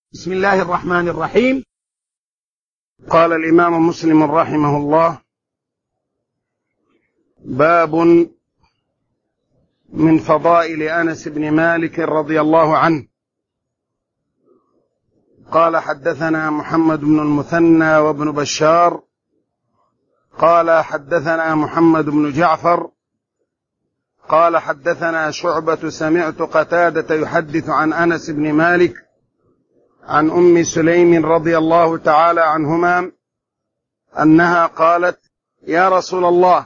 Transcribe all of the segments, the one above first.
بسم الله الرحمن الرحيم. قال الإمام مسلم رحمه الله: باب من فضائل أنس بن مالك رضي الله عنه. قال: حدثنا محمد بن المثنى وابن بشار قال: حدثنا محمد بن جعفر قال: حدثنا شعبة سمعت قتادة يحدث عن أنس بن مالك عن أم سليم رضي الله تعالى عنهما أنها قالت: يا رسول الله،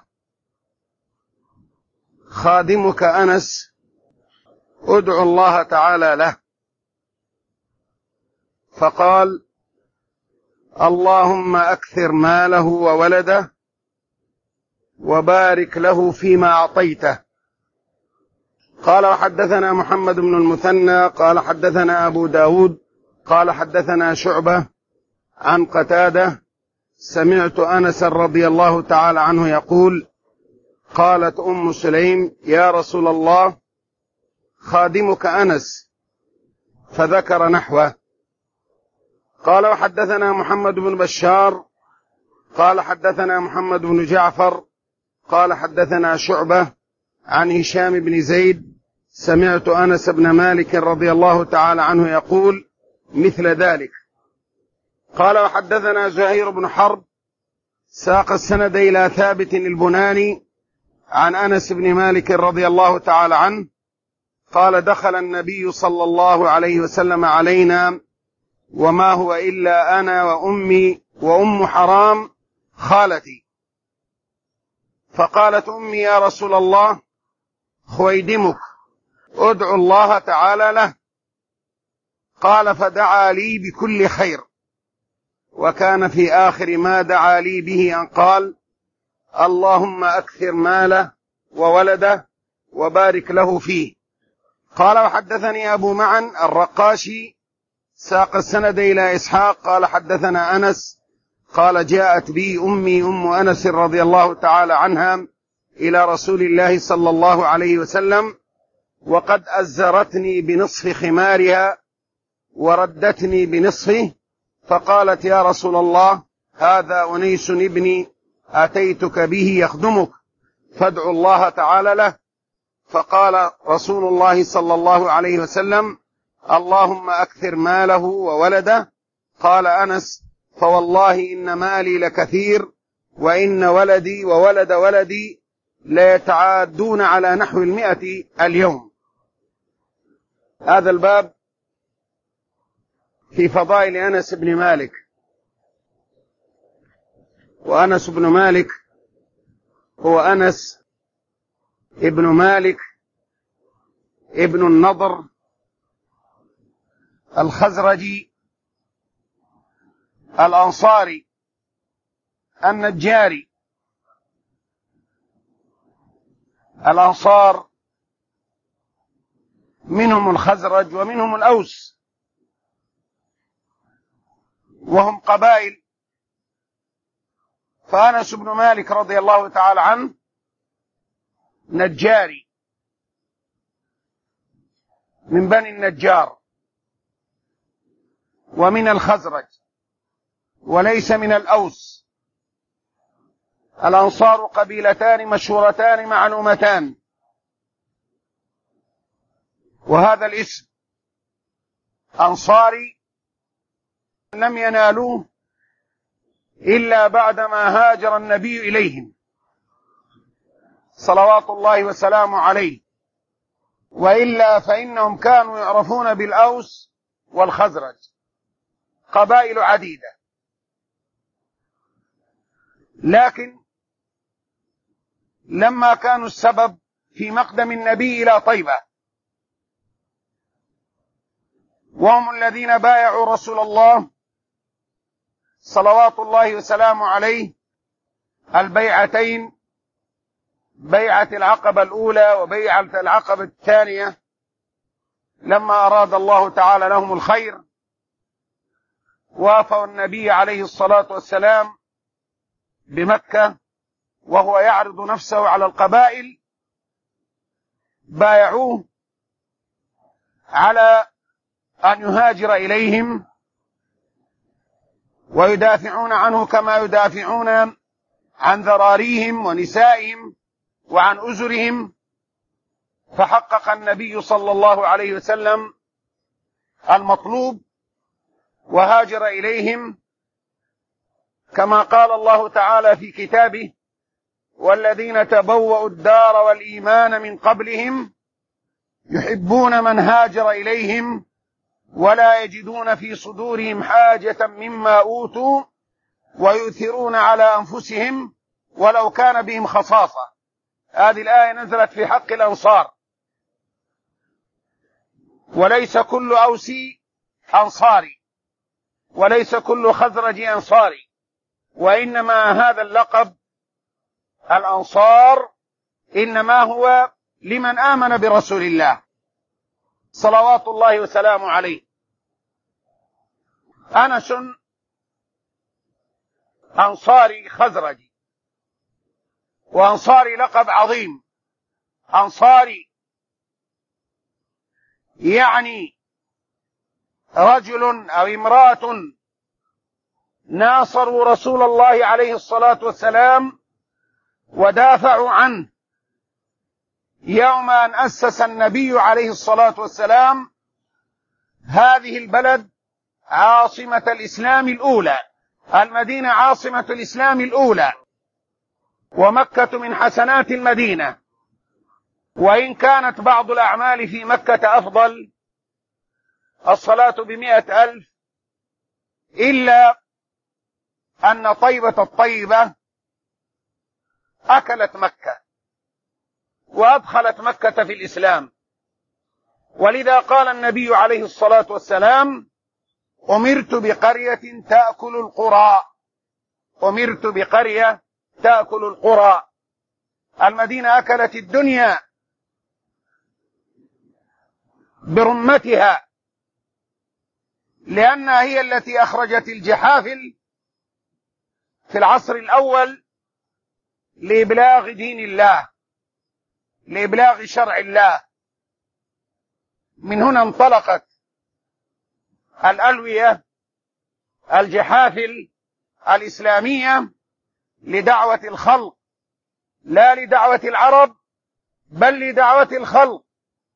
خادمك أنس ادعو الله تعالى له. فقال: اللهم أكثر ماله وولده وبارك له فيما أعطيته. قال: وحدثنا محمد بن المثنى قال: حدثنا أبو داود قال: حدثنا شعبة عن قتادة سمعت أنس رضي الله تعالى عنه يقول: قالت أم سليم: يا رسول الله، خادمك أنس، فذكر نحوه. قال: وحدثنا محمد بن بشار قال: حدثنا محمد بن جعفر قال: حدثنا شعبة عن هشام بن زيد سمعت أنس بن مالك رضي الله تعالى عنه يقول مثل ذلك. قال: وحدثنا زهير بن حرب ساق السند إلى ثابت البناني عن أنس بن مالك رضي الله تعالى عنه قال: دخل النبي صلى الله عليه وسلم علينا وما هو إلا أنا وأمي وأم حرام خالتي. فقالت أمي: يا رسول الله، خويدمك ادعو الله تعالى له. قال: فدعا لي بكل خير، وكان في آخر ما دعا لي به أن قال: اللهم أكثر ماله وولده وبارك له فيه. قال: وحدثني أبو معن الرقاشي ساق السند إلى إسحاق قال: حدثنا أنس قال: جاءت بي أمي أم أنس رضي الله تعالى عنها إلى رسول الله صلى الله عليه وسلم وقد أزرتني بنصف خمارها وردتني بنصفه، فقالت: يا رسول الله، هذا أنيس ابني أتيتك به يخدمك، فادعو الله تعالى له. فقال رسول الله صلى الله عليه وسلم: اللهم أكثر ماله وولده. قال أنس: فوالله إن مالي لكثير، وإن ولدي وولد ولدي ليتعادون على نحو 100 اليوم. هذا الباب في فضائل أنس بن مالك. وأنس بن مالك هو أنس ابن مالك ابن النضر الخزرجي الأنصاري النجاري. الأنصار منهم الخزرج ومنهم الأوس، وهم قبائل. فأنس بن مالك رضي الله تعالى عنه نجاري من بني النجار ومن الخزرج، وليس من الأوس. الأنصار قبيلتان مشهورتان معلومتان، وهذا الاسم أنصاري لم ينالوه إلا بعدما هاجر النبي إليهم صلوات الله وسلامه عليه، وإلا فإنهم كانوا يعرفون بالأوس والخزرج، قبائل عديدة. لكن لما كانوا السبب في مقدم النبي إلى طيبة، وهم الذين بايعوا رسول الله صلوات الله وسلامه عليه البيعتين، بيعة العقبة الأولى وبيعة العقبة الثانية، لما أراد الله تعالى لهم الخير وافوا النبي عليه الصلاة والسلام بمكة وهو يعرض نفسه على القبائل، بايعوه على أن يهاجر إليهم ويدافعون عنه كما يدافعون عن ذراريهم ونسائهم وعن أزرهم. فحقق النبي صلى الله عليه وسلم المطلوب وهاجر إليهم، كما قال الله تعالى في كتابه: والذين تبوأوا الدار والإيمان من قبلهم يحبون من هاجر إليهم ولا يجدون في صدورهم حاجة مما أوتوا ويؤثرون على أنفسهم ولو كان بهم خصاصة. هذه الآية نزلت في حق الأنصار، وليس كل أوسي أنصاري وليس كل خزرجي أنصاري، وإنما هذا اللقب الأنصار إنما هو لمن آمن برسول الله صلوات الله وسلامه عليه. أنس أنصاري خزرجي، وأنصاري لقب عظيم. أنصاري يعني رجل أو امرأة ناصروا رسول الله عليه الصلاة والسلام ودافعوا عنه يوم أن أسس النبي عليه الصلاة والسلام هذه البلد عاصمة الإسلام الأولى. المدينة عاصمة الإسلام الأولى، ومكة من حسنات المدينة، وإن كانت بعض الأعمال في مكة أفضل، الصلاة ب100,000، إلا أن طيبة الطيبة أكلت مكة وأدخلت مكة في الإسلام. ولذا قال النبي عليه الصلاة والسلام: أمرت بقرية تأكل القرى. أمرت بقرية تأكل القرى. المدينة أكلت الدنيا برمتها، لأنها هي التي أخرجت الجحافل في العصر الأول لإبلاغ دين الله، لإبلاغ شرع الله. من هنا انطلقت الألوية الجحافل الإسلامية لدعوة الخلق، لا لدعوة العرب بل لدعوة الخلق.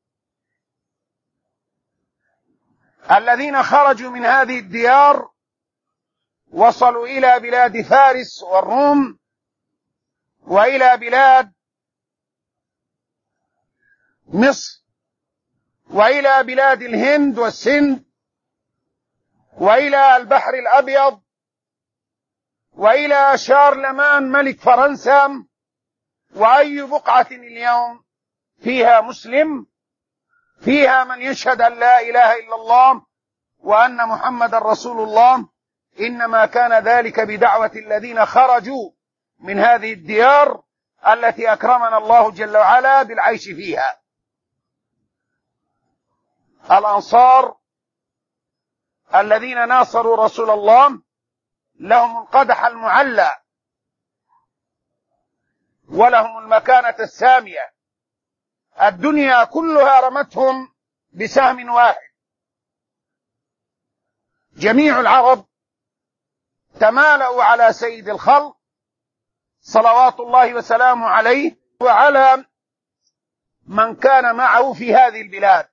الذين خرجوا من هذه الديار وصلوا إلى بلاد فارس والروم، وإلى بلاد مصر، وإلى بلاد الهند والسند، وإلى البحر الأبيض، وإلى شارلمان ملك فرنسا. وأي بقعة اليوم فيها مسلم، فيها من يشهد أن لا إله إلا الله وأن محمد رسول الله، إنما كان ذلك بدعوة الذين خرجوا من هذه الديار التي أكرمنا الله جل وعلا بالعيش فيها. الأنصار الذين ناصروا رسول الله لهم القدح المعلى ولهم المكانة السامية. الدنيا كلها رمتهم بسهم واحد. جميع العرب تمالأوا على سيد الخلق صلوات الله وسلامه عليه وعلى من كان معه في هذه البلاد.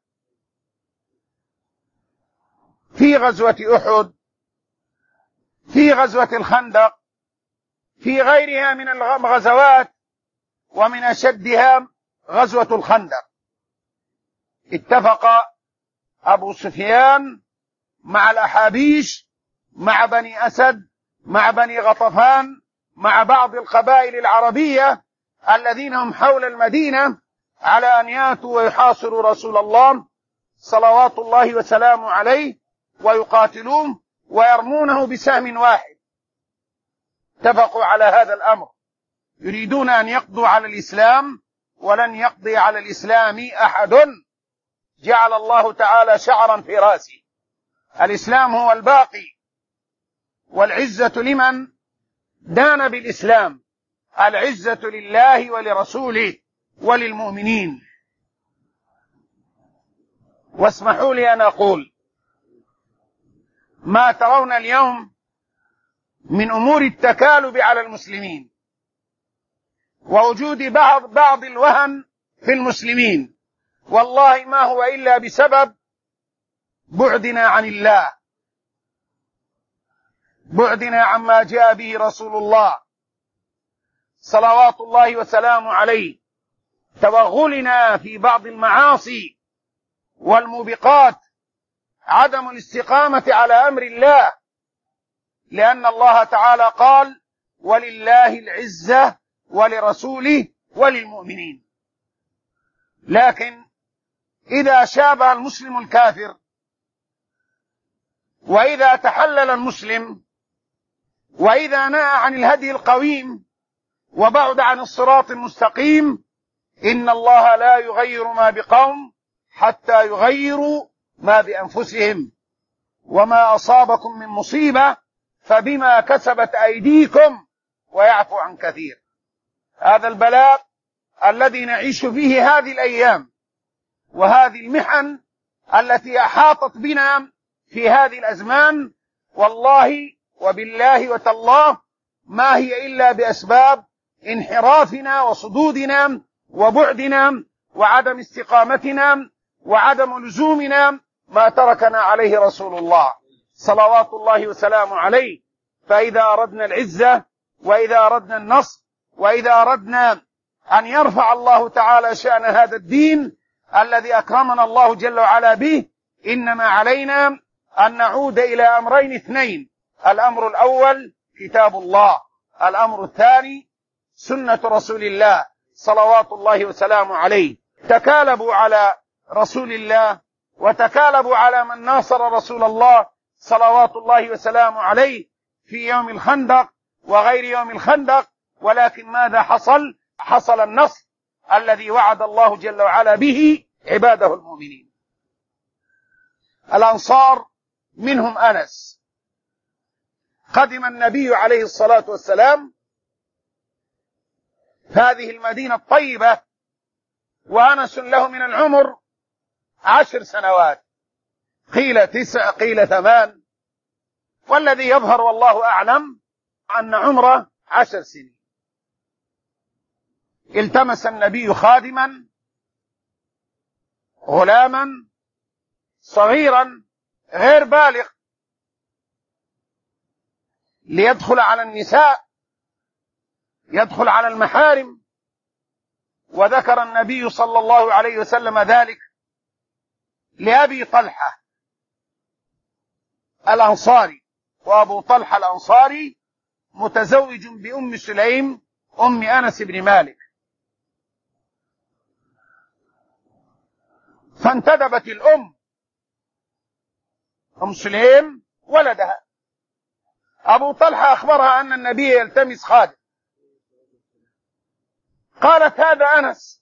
في غزوة أحد، في غزوة الخندق، في غيرها من الغزوات، ومن أشدها غزوة الخندق، اتفق أبو سفيان مع الأحابيش، مع بني أسد، مع بني غطفان، مع بعض القبائل العربية الذين هم حول المدينة، على أن ياتوا ويحاصروا رسول الله صلوات الله وسلامه عليه ويقاتلوه ويرمونه بسهم واحد. اتفقوا على هذا الأمر، يريدون أن يقضوا على الإسلام، ولن يقضي على الإسلام أحد. جعل الله تعالى شعرا في رأسه: الإسلام هو الباقي، والعزة لمن دان بالإسلام، العزة لله ولرسوله وللمؤمنين. واسمحوا لي أن أقول: ما ترون اليوم من أمور التكالب على المسلمين ووجود بعض الوهن في المسلمين، والله ما هو إلا بسبب بعدنا عن الله، بعدنا عما جاء به رسول الله صلوات الله وسلامه عليه، توغلنا في بعض المعاصي والموبقات، عدم الاستقامة على أمر الله، لأن الله تعالى قال: ولله العزة ولرسوله وللمؤمنين. لكن إذا شابه المسلم الكافر، وإذا تحلل المسلم، وإذا نأى عن الهدي القويم وبعد عن الصراط المستقيم، إن الله لا يغير ما بقوم حتى يغيروا ما بأنفسهم، وما أصابكم من مصيبة فبما كسبت أيديكم ويعفو عن كثير. هذا البلاء الذي نعيش فيه هذه الأيام، وهذه المحن التي أحاطت بنا في هذه الأزمان، والله وبالله وتالله ما هي إلا بأسباب انحرافنا وصدودنا وبعدنا وعدم استقامتنا وعدم لزومنا ما تركنا عليه رسول الله صلوات الله وسلامه عليه. فإذا أردنا العزة، وإذا أردنا النصر، وإذا أردنا أن يرفع الله تعالى شأن هذا الدين الذي أكرمنا الله جل وعلا به، إنما علينا أن نعود إلى أمرين اثنين: الأمر الأول كتاب الله، الأمر الثاني سنة رسول الله صلوات الله وسلامه عليه. تكالبوا على رسول الله، وتكالبوا على من ناصر رسول الله صلوات الله وسلامه عليه في يوم الخندق وغير يوم الخندق، ولكن ماذا حصل؟ حصل النصر الذي وعد الله جل وعلا به عباده المؤمنين. الأنصار منهم أنس، قدم النبي عليه الصلاة والسلام هذه المدينة الطيبة وأنس له من العمر 10 سنوات، قيل 9 قيل 8، والذي يظهر والله أعلم أن عمره 10 سنين. التمس النبي خادما غلاما صغيرا غير بالغ ليدخل على النساء، يدخل على المحارم، وذكر النبي صلى الله عليه وسلم ذلك لأبي طلحة الأنصاري، وأبو طلحة الأنصاري متزوج بأم سليم أم أنس بن مالك. فانتدبت الأم أم سليم ولدها. أبو طلحة أخبرها أن النبي يلتمس خادم، قالت: هذا أنس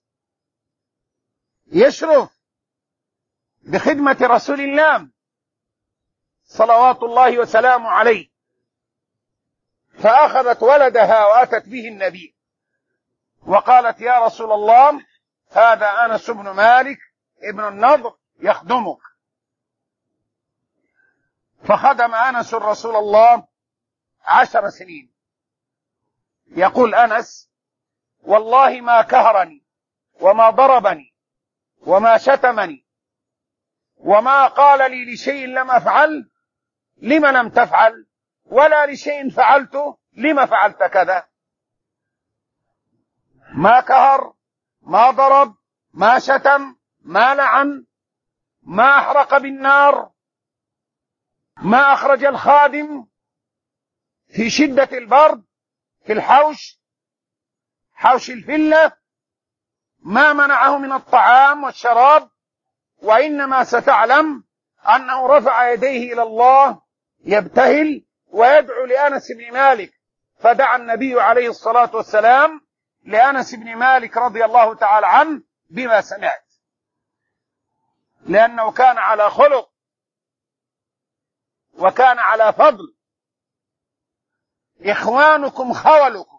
يشرف بخدمة رسول الله صلوات الله وسلامه عليه. فأخذت ولدها وأتت به النبي وقالت: يا رسول الله، هذا أنس بن مالك ابن النضر يخدمك. فخدم أنس رسول الله 10 سنين. يقول أنس: والله ما كهرني وما ضربني وما شتمني وما قال لي لشيء لم أفعل لم لم تفعل، ولا لشيء فعلته لم فعلت كذا. ما كهر، ما ضرب، ما شتم، ما لعن، ما أحرق بالنار، ما أخرج الخادم في شدة البرد في الحوش، حوش الفلة، ما منعه من الطعام والشراب، وإنما ستعلم أنه رفع يديه إلى الله يبتهل ويدعو لأنس بن مالك. فدعا النبي عليه الصلاة والسلام لأنس بن مالك رضي الله تعالى عنه بما سمعت، لأنه كان على خلق وكان على فضل. إخوانكم خولكم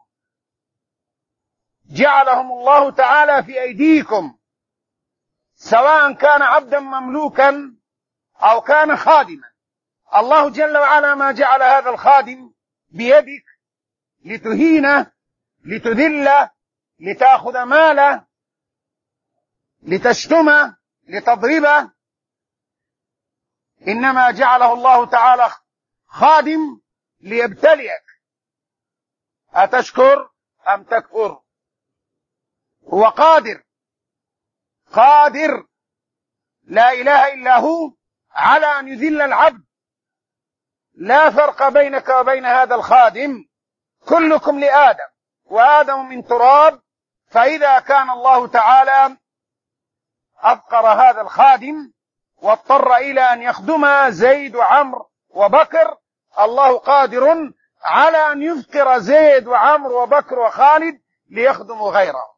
جعلهم الله تعالى في أيديكم، سواء كان عبدا مملوكا أو كان خادما. الله جل وعلا ما جعل هذا الخادم بيدك لتهينه، لتذله، لتأخذ ماله، لتشتمه، لتضربه. إنما جعله الله تعالى خادم ليبتليك، أتشكر أم تكفر. هو قادر لا إله إلا هو على أن يذل العبد. لا فرق بينك وبين هذا الخادم، كلكم لآدم وآدم من تراب. فإذا كان الله تعالى أفقر هذا الخادم واضطر إلى أن يخدم زيد وعمر وبكر، الله قادر على أن يفقر زيد وعمر وبكر وخالد ليخدموا غيره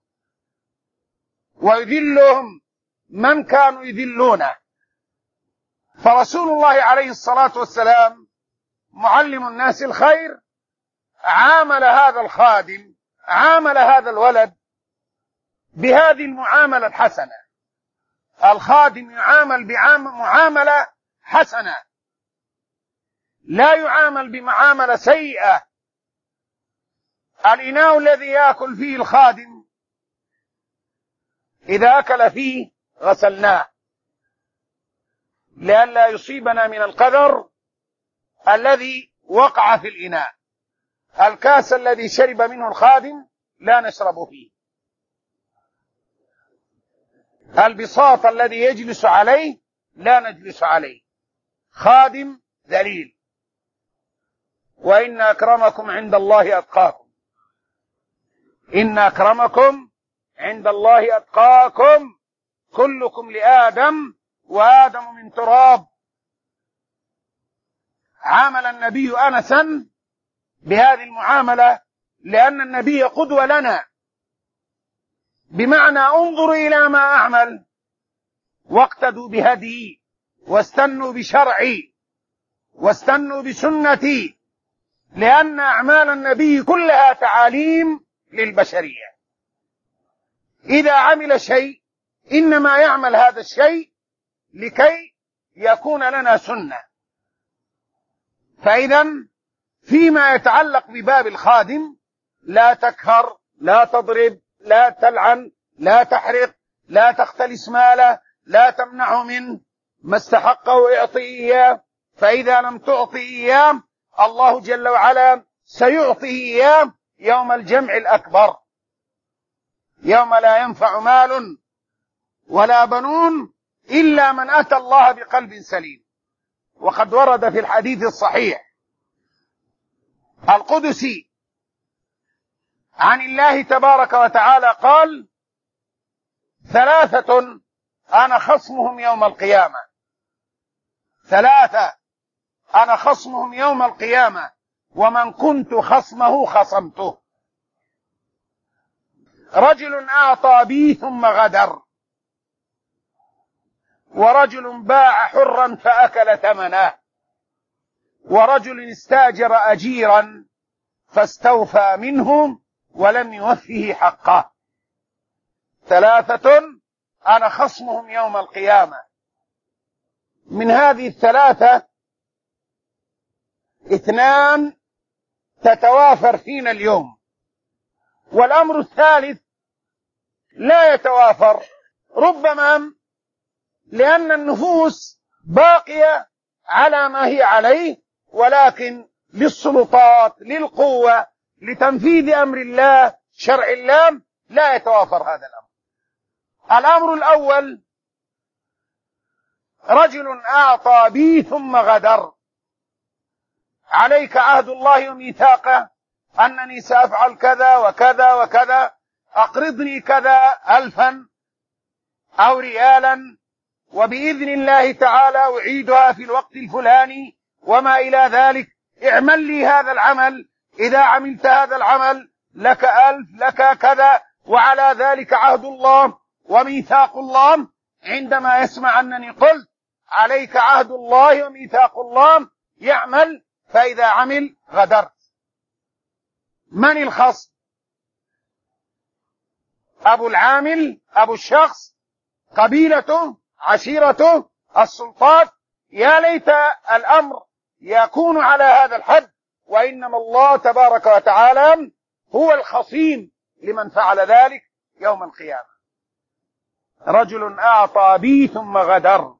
ويذلهم من كانوا يذلونه. فرسول الله عليه الصلاة والسلام معلم الناس الخير عامل هذا الخادم، عامل هذا الولد بهذه المعاملة الحسنة. الخادم يعامل معاملة حسنة، لا يعامل بمعاملة سيئة. الإناء الذي يأكل فيه الخادم إذا أكل فيه غسلناه لئلا يصيبنا من القدر الذي وقع في الإناء. الكاس الذي شرب منه الخادم لا نشرب فيه، البساط الذي يجلس عليه لا نجلس عليه. خادم ذليل. وإن أكرمكم عند الله أتقاكم، إن أكرمكم عند الله أتقاكم، كلكم لآدم وآدم من تراب. عامل النبي أنسا بهذه المعاملة لأن النبي قدوة لنا، بمعنى انظروا إلى ما أعمل واقتدوا بهدي واستنوا بشرعي واستنوا بسنتي، لأن أعمال النبي كلها تعاليم للبشرية. إذا عمل شيء إنما يعمل هذا الشيء لكي يكون لنا سنة. فإذا فيما يتعلق بباب الخادم لا تكهر، لا تضرب، لا تلعن، لا تحرق، لا تختلس ماله، لا تمنعه من ما استحقه اعطي إياه. فإذا لم تعطي إياه الله جل وعلا سيعطيه إياه يوم الجمع الأكبر، يوم لا ينفع مال ولا بنون إلا من أتى الله بقلب سليم. وقد ورد في الحديث الصحيح القدسي عن الله تبارك وتعالى قال: ثلاثة أنا خصمهم يوم القيامة، ثلاثة أنا خصمهم يوم القيامة، ومن كنت خصمه خصمته. رجل أعطى بي ثم غدر، ورجل باع حرا فأكل ثمنه، ورجل استأجر أجيرا فاستوفى منه ولم يوفه حقه. ثلاثة أنا خصمهم يوم القيامة. من هذه الثلاثة اثنان تتوافر فينا اليوم، والأمر الثالث لا يتوافر، ربما لأن النفوس باقية على ما هي عليه، ولكن للسلطات، للقوة، لتنفيذ أمر الله، شرع الله، لا يتوافر هذا الأمر. الأمر الأول: رجل أعطى بي ثم غدر، عليك عهد الله وميثاقه أنني سأفعل كذا وكذا وكذا، أقرضني كذا 1000 أو ريالا، وبإذن الله تعالى أعيدها في الوقت الفلاني وما إلى ذلك، اعمل لي هذا العمل، إذا عملت هذا العمل لك 1000، لك كذا. وعلى ذلك عهد الله وميثاق الله. عندما يسمع أنني قلت عليك عهد الله وميثاق الله يعمل، فإذا عمل غدرت. من الخصم؟ أبو العامل، أبو الشخص، قبيلته، عشيرته، السلطات. يا ليت الأمر يكون على هذا الحد، وإنما الله تبارك وتعالى هو الخصيم لمن فعل ذلك يوم القيامة. رجل أعطى بي ثم غدر،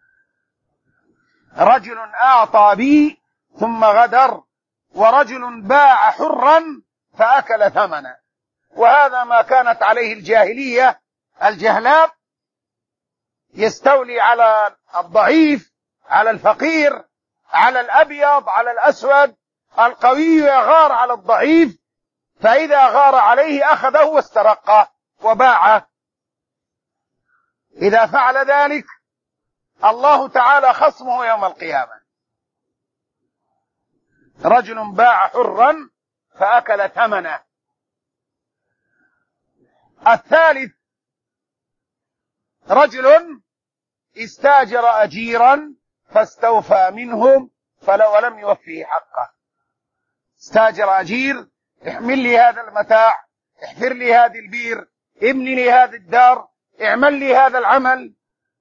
رجل أعطى بي ثم غدر، ورجل باع حرا فأكل ثمنا. وهذا ما كانت عليه الجاهلية الجهلاء، يستولي على الضعيف، على الفقير، على الأبيض، على الأسود. القوي يغار على الضعيف، فإذا غار عليه أخذه واسترقه وباعه. إذا فعل ذلك الله تعالى خصمه يوم القيامة. رجل باع حرا فأكل ثمنه. الثالث رجل استاجر أجيرا فاستوفى منهم ولم يوفه حقه. استاجر أجير، احمل لي هذا المتاع، احفر لي هذه البير، ابني لي هذه الدار، اعمل لي هذا العمل،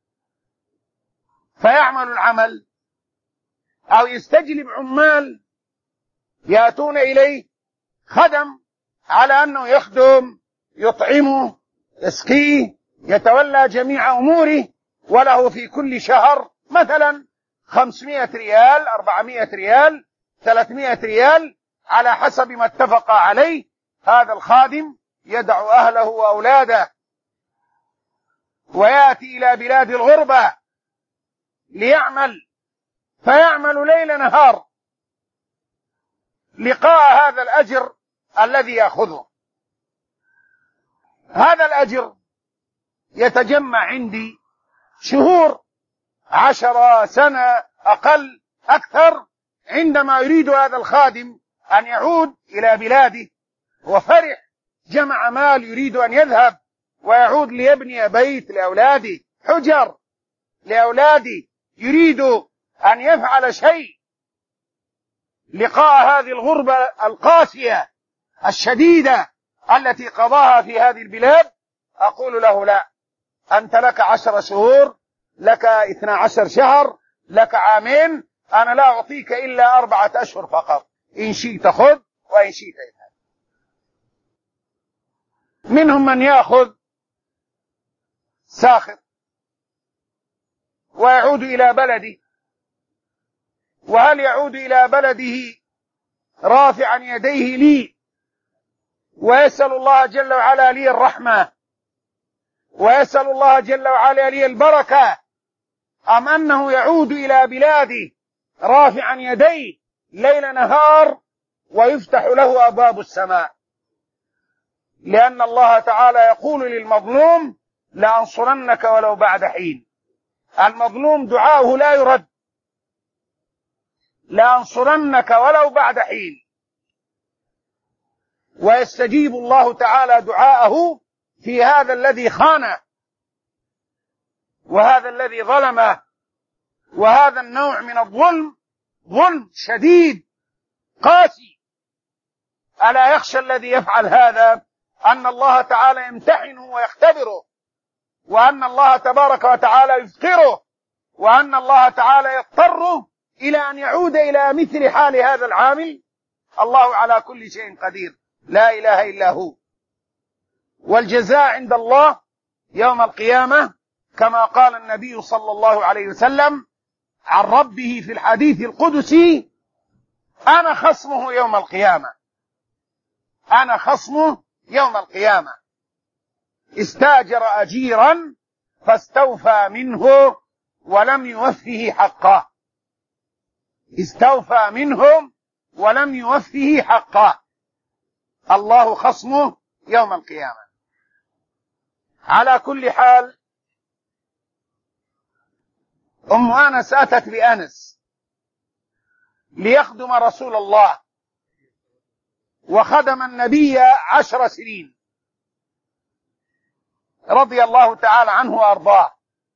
فيعمل العمل. أو يستجلب عمال يأتون إليه خدم على أنه يخدم، يطعمه، يسقيه، يتولى جميع أموره، وله في كل شهر مثلا 500 ريال، 400 ريال، 300 ريال على حسب ما اتفق عليه. هذا الخادم يدع أهله وأولاده ويأتي إلى بلاد الغربة ليعمل، فيعمل ليل نهار لقاء هذا الأجر الذي يأخذه. هذا الأجر يتجمع عندي شهور، 10 سنة أقل أكثر، عندما يريد هذا الخادم أن يعود إلى بلاده وفرح، جمع مال يريد أن يذهب ويعود ليبني بيت لأولاده، حجر لأولاده، يريد أن يفعل شيء لقاء هذه الغربة القاسية الشديدة التي قضاها في هذه البلاد. أقول له لا، أنت لك 10 شهور، لك 12 شهر، لك عامين، أنا لا أعطيك إلا 4 أشهر فقط، إن شئت خذ وإن شئت اذهب. منهم من يأخذ ساخط ويعود إلى بلده، وهل يعود إلى بلده رافعا يديه لي ويسأل الله جل وعلا لي الرحمة ويسأل الله جل وعلا لي البركة، أم أنه يعود إلى بلاده رافعا يديه ليل نهار ويفتح له أبواب السماء؟ لأن الله تعالى يقول للمظلوم لأنصرنك ولو بعد حين. المظلوم دعاؤه لا يرد، لأنصرنك ولو بعد حين، ويستجيب الله تعالى دعاءه في هذا الذي خانه وهذا الذي ظلمه. وهذا النوع من الظلم ظلم شديد قاسي. ألا يخشى الذي يفعل هذا أن الله تعالى يمتحنه ويختبره، وأن الله تبارك وتعالى يفقره، وأن الله تعالى يضطره إلى أن يعود إلى مثل حال هذا العامل؟ الله على كل شيء قدير، لا إله إلا هو. والجزاء عند الله يوم القيامة كما قال النبي صلى الله عليه وسلم عن ربه في الحديث القدسي: أنا خصمه يوم القيامة، أنا خصمه يوم القيامة. استاجر أجيرا فاستوفى منه ولم يوفه حقه، استوفى منهم ولم يوفه حقه، الله خصمه يوم القيامة. على كل حال، أم أنس أتت بأنس ليخدم رسول الله، وخدم النبي 10 سنين رضي الله تعالى عنه وأرضاه.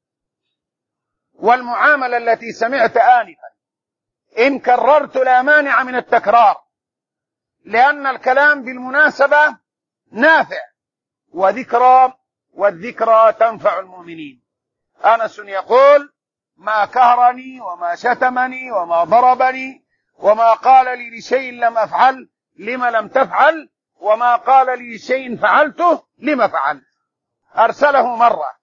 والمعاملة التي سمعت آنفا إن كررت لا مانع من التكرار، لأن الكلام بالمناسبة نافع وذكرى، والذكرى تنفع المؤمنين. أنس يقول: ما كهرني وما شتمني وما ضربني وما قال لي لشيء لم أفعل لم لم تفعل، وما قال لي لشيء فعلته لم فعلت. أرسله مرة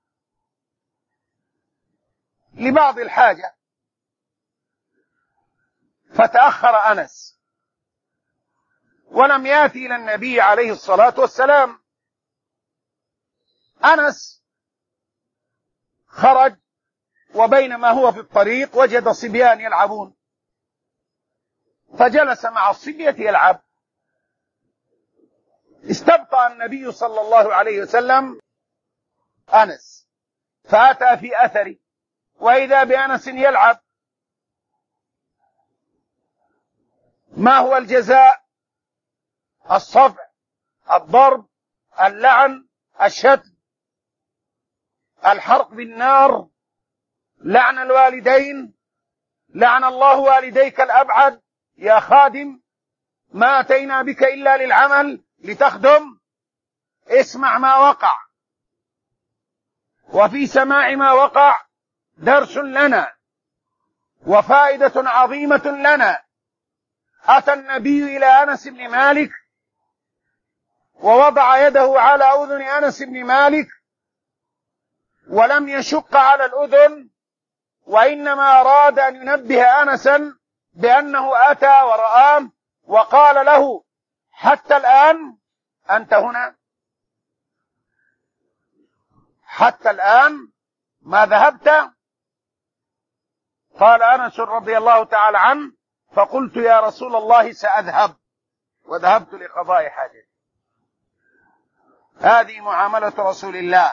لبعض الحاجة فتأخر أنس ولم يأتي إلى النبي عليه الصلاة والسلام. أنس خرج، وبينما هو في الطريق وجد صبيان يلعبون، فجلس مع الصبية يلعب. استبطأ النبي صلى الله عليه وسلم أنس فأتى في أثره، وإذا بأنس يلعب. ما هو الجزاء؟ الصفع، الضرب، اللعن، الشتم، الحرق بالنار، لعن الوالدين، لعن الله والديك الأبعد يا خادم، ما أتينا بك إلا للعمل لتخدم. اسمع ما وقع، وفي سماع ما وقع درس لنا وفائدة عظيمة لنا. أتى النبي إلى أنس بن مالك ووضع يده على أذن أنس بن مالك، ولم يشق على الأذن، وإنما أراد أن ينبه أنسا بأنه أتى ورآه، وقال له: حتى الآن أنت هنا؟ حتى الآن ما ذهبت؟ قال أنس رضي الله تعالى عنه: فقلت يا رسول الله سأذهب، وذهبت لقضاء حاجتي. هذه معاملة رسول الله.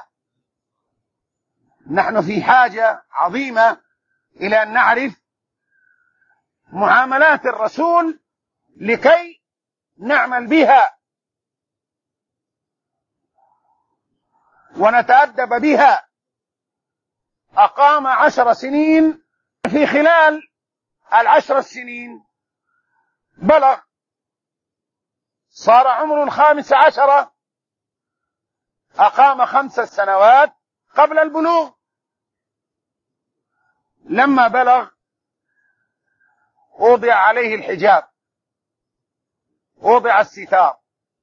نحن في حاجة عظيمة إلى أن نعرف معاملات الرسول لكي نعمل بها ونتأدب بها. أقام 10 سنين، في خلال 10 سنين بلغ، صار عمره 15. أقام 5 سنوات قبل البلوغ. لما بلغ وضع عليه الحجاب، وضع الستار.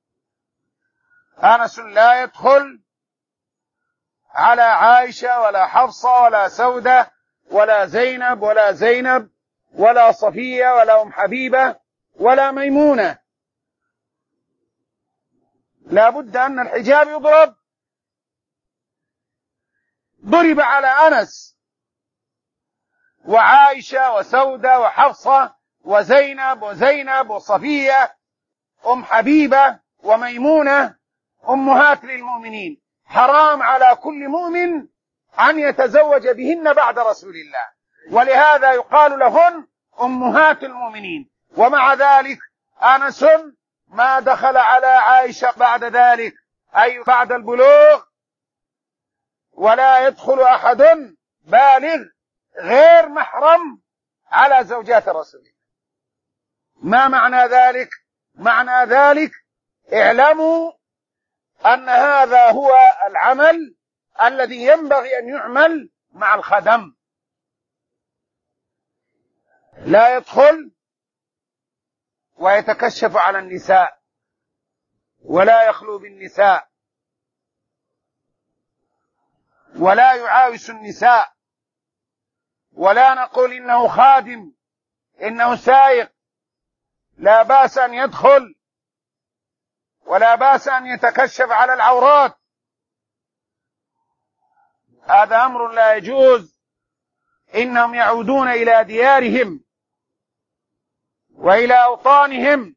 أنس لا يدخل على عائشة ولا حفصة ولا سودة ولا زينب ولا صفية ولا أم حبيبة ولا ميمونة. لا بد أن الحجاب يضرب. ضرب على أنس وعائشة وسودة وحفصة وزينب وصفية أم حبيبة وميمونة أمهات للمؤمنين. حرام على كل مؤمن أن يتزوج بهن بعد رسول الله، ولهذا يقال لهن أمهات المؤمنين. ومع ذلك أنس ما دخل على عائشة بعد ذلك، أي بعد البلوغ، ولا يدخل أحد بالغ غير محرم على زوجات رسول الله. ما معنى ذلك؟ معنى ذلك اعلموا أن هذا هو العمل الذي ينبغي أن يعمل مع الخدم. لا يدخل ويتكشف على النساء، ولا يخلو بالنساء، ولا يعاوس النساء، ولا نقول إنه خادم، إنه سائق. لا بأس أن يدخل، ولا بأس أن يتكشف على العورات. هذا أمر لا يجوز. إنهم يعودون إلى ديارهم وإلى أوطانهم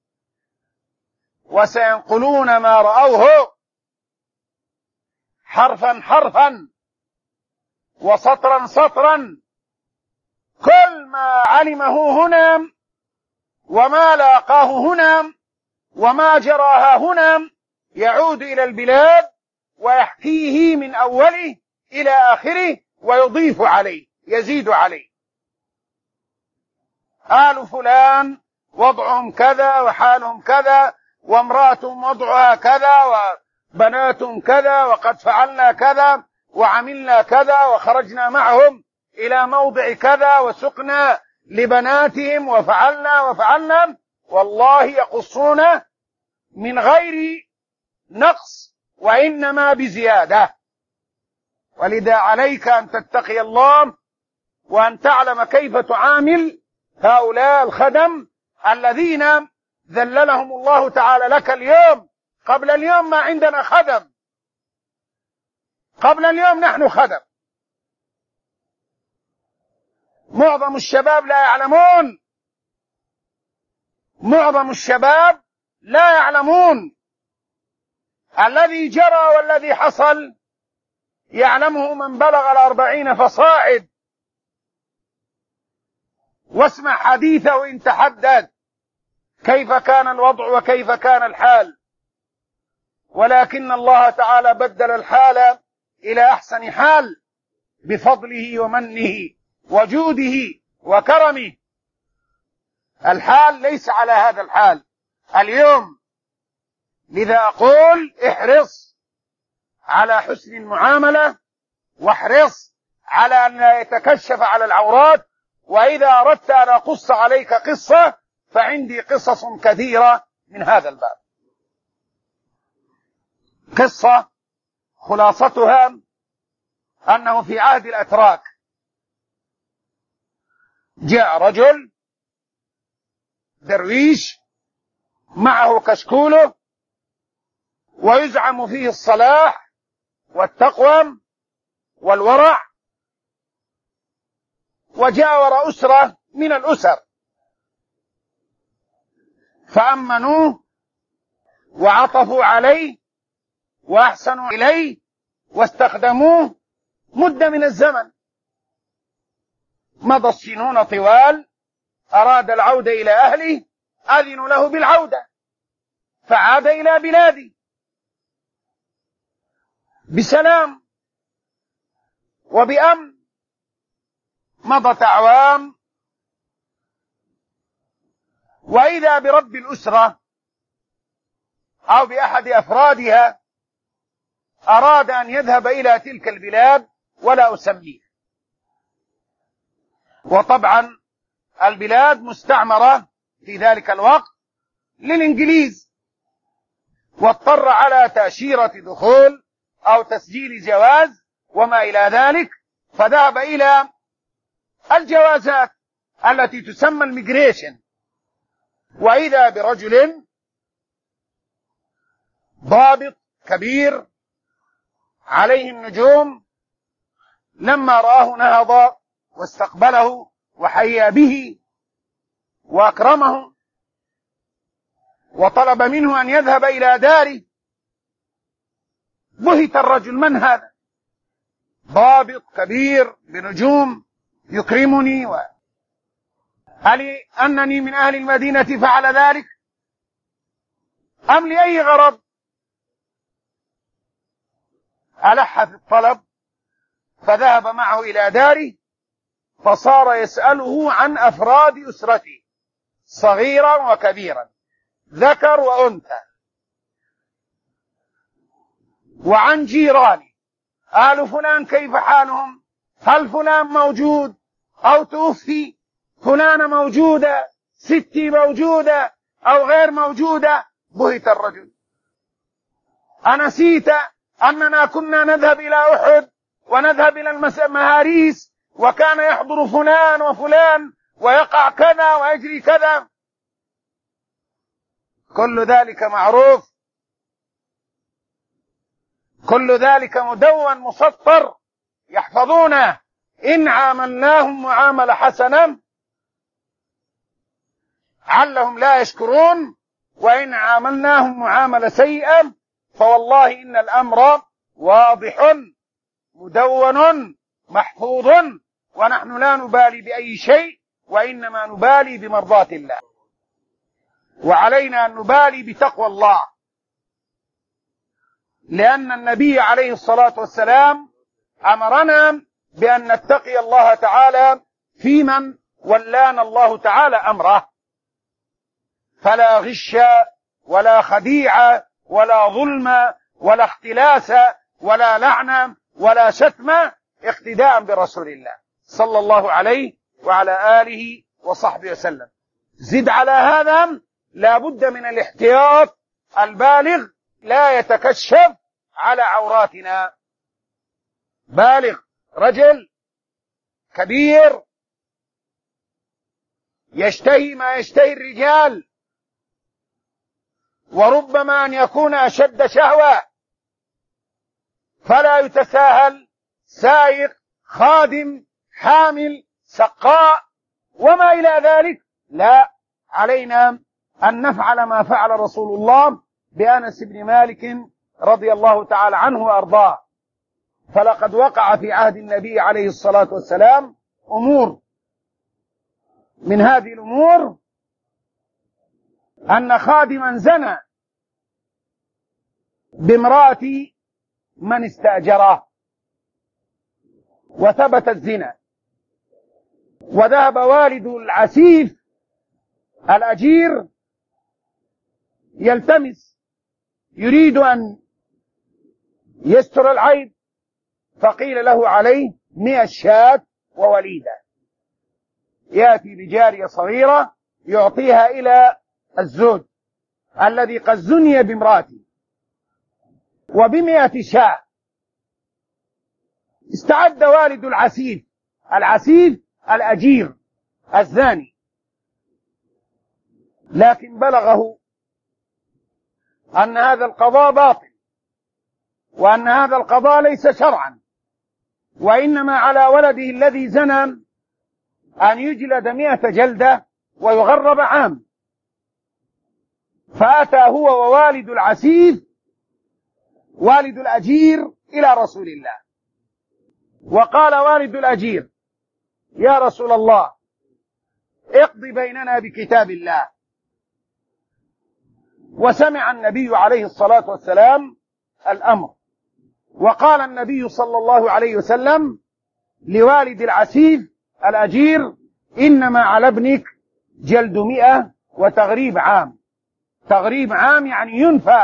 وسينقلون ما رأوه حرفا حرفا وسطرا سطرا. كل ما علمه هنا وما لاقاه هنا وما جراها هنا يعود إلى البلاد ويحكيه من أوله إلى آخره ويضيف عليه، يزيد عليه. آل فلان وضعهم كذا وحالهم كذا، وامرأتهم وضعها كذا، وبناتهم كذا، وقد فعلنا كذا وعملنا كذا، وخرجنا معهم إلى موضع كذا، وسقنا لبناتهم وفعلنا، والله يقصون من غير نقص وإنما بزيادة. ولذا عليك أن تتقي الله وأن تعلم كيف تعامل هؤلاء الخدم الذين ذللهم الله تعالى لك اليوم. قبل اليوم ما عندنا خدم، قبل اليوم نحن خدم. معظم الشباب لا يعلمون، معظم الشباب لا يعلمون الذي جرى والذي حصل يعلمه من بلغ 40 فصاعد. واسمع حديثه إن تحدث كيف كان الوضع وكيف كان الحال، ولكن الله تعالى بدل الحال إلى أحسن حال بفضله ومنه وجوده وكرمه. الحال ليس على هذا الحال اليوم. لذا أقول احرص على حسن المعاملة، واحرص على أن لا يتكشف على العورات. وإذا أردت أن أقص عليك قصة فعندي قصص كثيرة من هذا الباب. قصة خلاصتها أنه في عهد الأتراك جاء رجل درويش معه كشكوله ويزعم فيه الصلاح والتقوى والورع، وجاور أسرة من الأسر فأمنوه وعطفوا عليه وأحسنوا إليه واستخدموه مدة من الزمن. مضى السنون طوال، أراد العودة إلى أهله، أذنوا له بالعودة فعاد إلى بلاده بسلام وبأمن. مضت أعوام وإذا برب الأسرة أو بأحد أفرادها أراد أن يذهب إلى تلك البلاد ولا أسميه. وطبعا البلاد مستعمرة في ذلك الوقت للإنجليز، واضطر على تأشيرة دخول أو تسجيل جواز وما إلى ذلك، فذهب إلى الجوازات التي تسمى الميجريشن، وإذا برجل ضابط كبير عليه النجوم، لما رآه نهض واستقبله وحيا به وأكرمه وطلب منه أن يذهب إلى داره. بهت الرجل، من هذا؟ ضابط كبير بنجوم يكرمني هل أنني من أهل المدينة فعل ذلك أم لأي غرض؟ ألح في الطلب فذهب معه إلى داره، فصار يسأله عن أفراد أسرته صغيرا وكبيرا ذكر وأنثى، وعن جيرانه، آل فلان كيف حالهم، هل فلان موجود أو توفي، فلانة موجودة، ستي موجودة أو غير موجودة. بهت الرجل، أنسيت أننا كنا نذهب إلى أحد ونذهب إلى المهاريس وكان يحضر فلان وفلان ويقع كذا ويجري كذا؟ كل ذلك معروف، كل ذلك مدون مسطر يحفظونه. إن عاملناهم معاملة حسنة علهم لا يشكرون، وإن عاملناهم معاملة سيئة فوالله إن الأمر واضح مدون محفوظ، ونحن لا نبالي بأي شيء وإنما نبالي بمرضاة الله، وعلينا أن نبالي بتقوى الله، لأن النبي عليه الصلاة والسلام أمرنا بأن نتقي الله تعالى في من ولانا الله تعالى أمره، فلا غش ولا خديعة ولا ظلم ولا اختلاس ولا لعنة ولا شتم، اقتداء برسول الله صلى الله عليه وعلى آله وصحبه وسلم. زد على هذا لا بد من الاحتياط البالغ، لا يتكشف على عوراتنا. بالغ، رجل كبير، يشتهي ما يشتهي الرجال، وربما أن يكون أشد شهوة، فلا يتساهل. سائق، خادم، حامل، سقاء وما إلى ذلك، لا، علينا أن نفعل ما فعل رسول الله بأنس بن مالك رضي الله تعالى عنه وأرضاه. فلقد وقع في عهد النبي عليه الصلاة والسلام أمور، من هذه الأمور أن خادما زنى بامرأة من استأجره، وثبت الزنا، وذهب والد العسيف الأجير يلتمس، يريد أن يستر العيب، فقيل له عليه 100 شاة ووليدة، يأتي بجارية صغيرة يعطيها إلى الزوج الذي قد زني بامرأته، وب100 شاة. استعد والد العسيف الأجير الزاني، لكن بلغه أن هذا القضاء باطل، وأن هذا القضاء ليس شرعا، وإنما على ولده الذي زنى أن يجلد 100 جلدة ويغرب عام. فأتى هو ووالد العسيف والد الأجير إلى رسول الله، وقال والد الأجير: يا رسول الله، اقضي بيننا بكتاب الله. وسمع النبي عليه الصلاة والسلام الأمر، وقال النبي صلى الله عليه وسلم لوالد العسيف الأجير: إنما على ابنك جلد 100 وتغريب عام. تغريب عام يعني ينفى.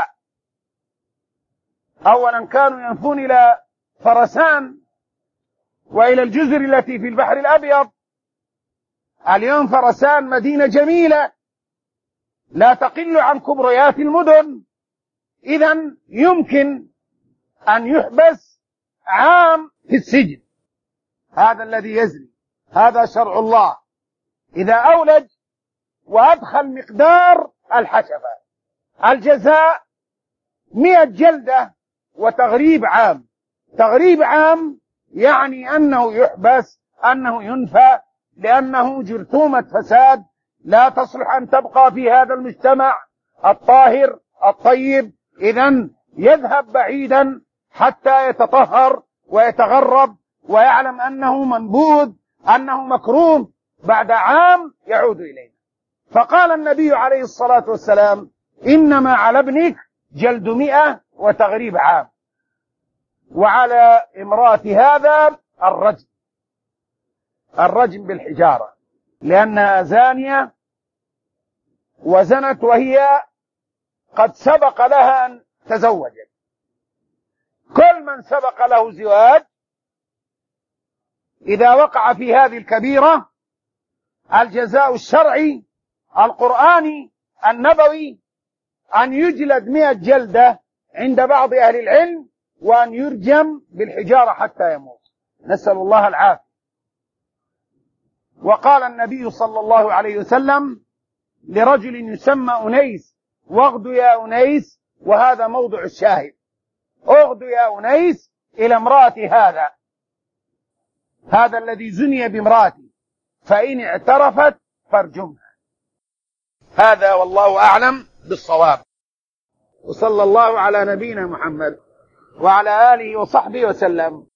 أولا كانوا ينفون إلى فرسان وإلى الجزر التي في البحر الأبيض، اليوم فرسان مدينة جميلة لا تقل عن كبريات المدن، إذن يمكن أن يحبس عام في السجن. هذا الذي يزني، هذا شرع الله. إذا أولج وأدخل مقدار الحشفة، الجزاء 100 جلدة وتغريب عام. تغريب عام يعني أنه يحبس، أنه ينفى، لأنه جرثومة فساد لا تصلح أن تبقى في هذا المجتمع الطاهر الطيب. إذن يذهب بعيدا حتى يتطهر ويتغرب ويعلم أنه منبوذ، أنه مكروه، بعد عام يعود إلينا. فقال النبي عليه الصلاة والسلام: إنما على ابنك جلد 100 وتغريب عام، وعلى امرأة هذا الرجم بالحجارة، لأنها زانية وزنت وهي قد سبق لها أن تزوجت. كل من سبق له زواج إذا وقع في هذه الكبيرة الجزاء الشرعي القرآني النبوي أن يجلد 100 جلدة عند بعض أهل العلم، وأن يرجم بالحجارة حتى يموت، نسأل الله العافية. وقال النبي صلى الله عليه وسلم لرجل يسمى أنيس: واغد يا أنيس، وهذا موضع الشاهد، اغد يا أنيس إلى امرأة هذا الذي زني بامرأته، فإن اعترفت فارجمها. هذا والله أعلم بالصواب. وصلى الله على نبينا محمد وعلى آله وصحبه وسلم.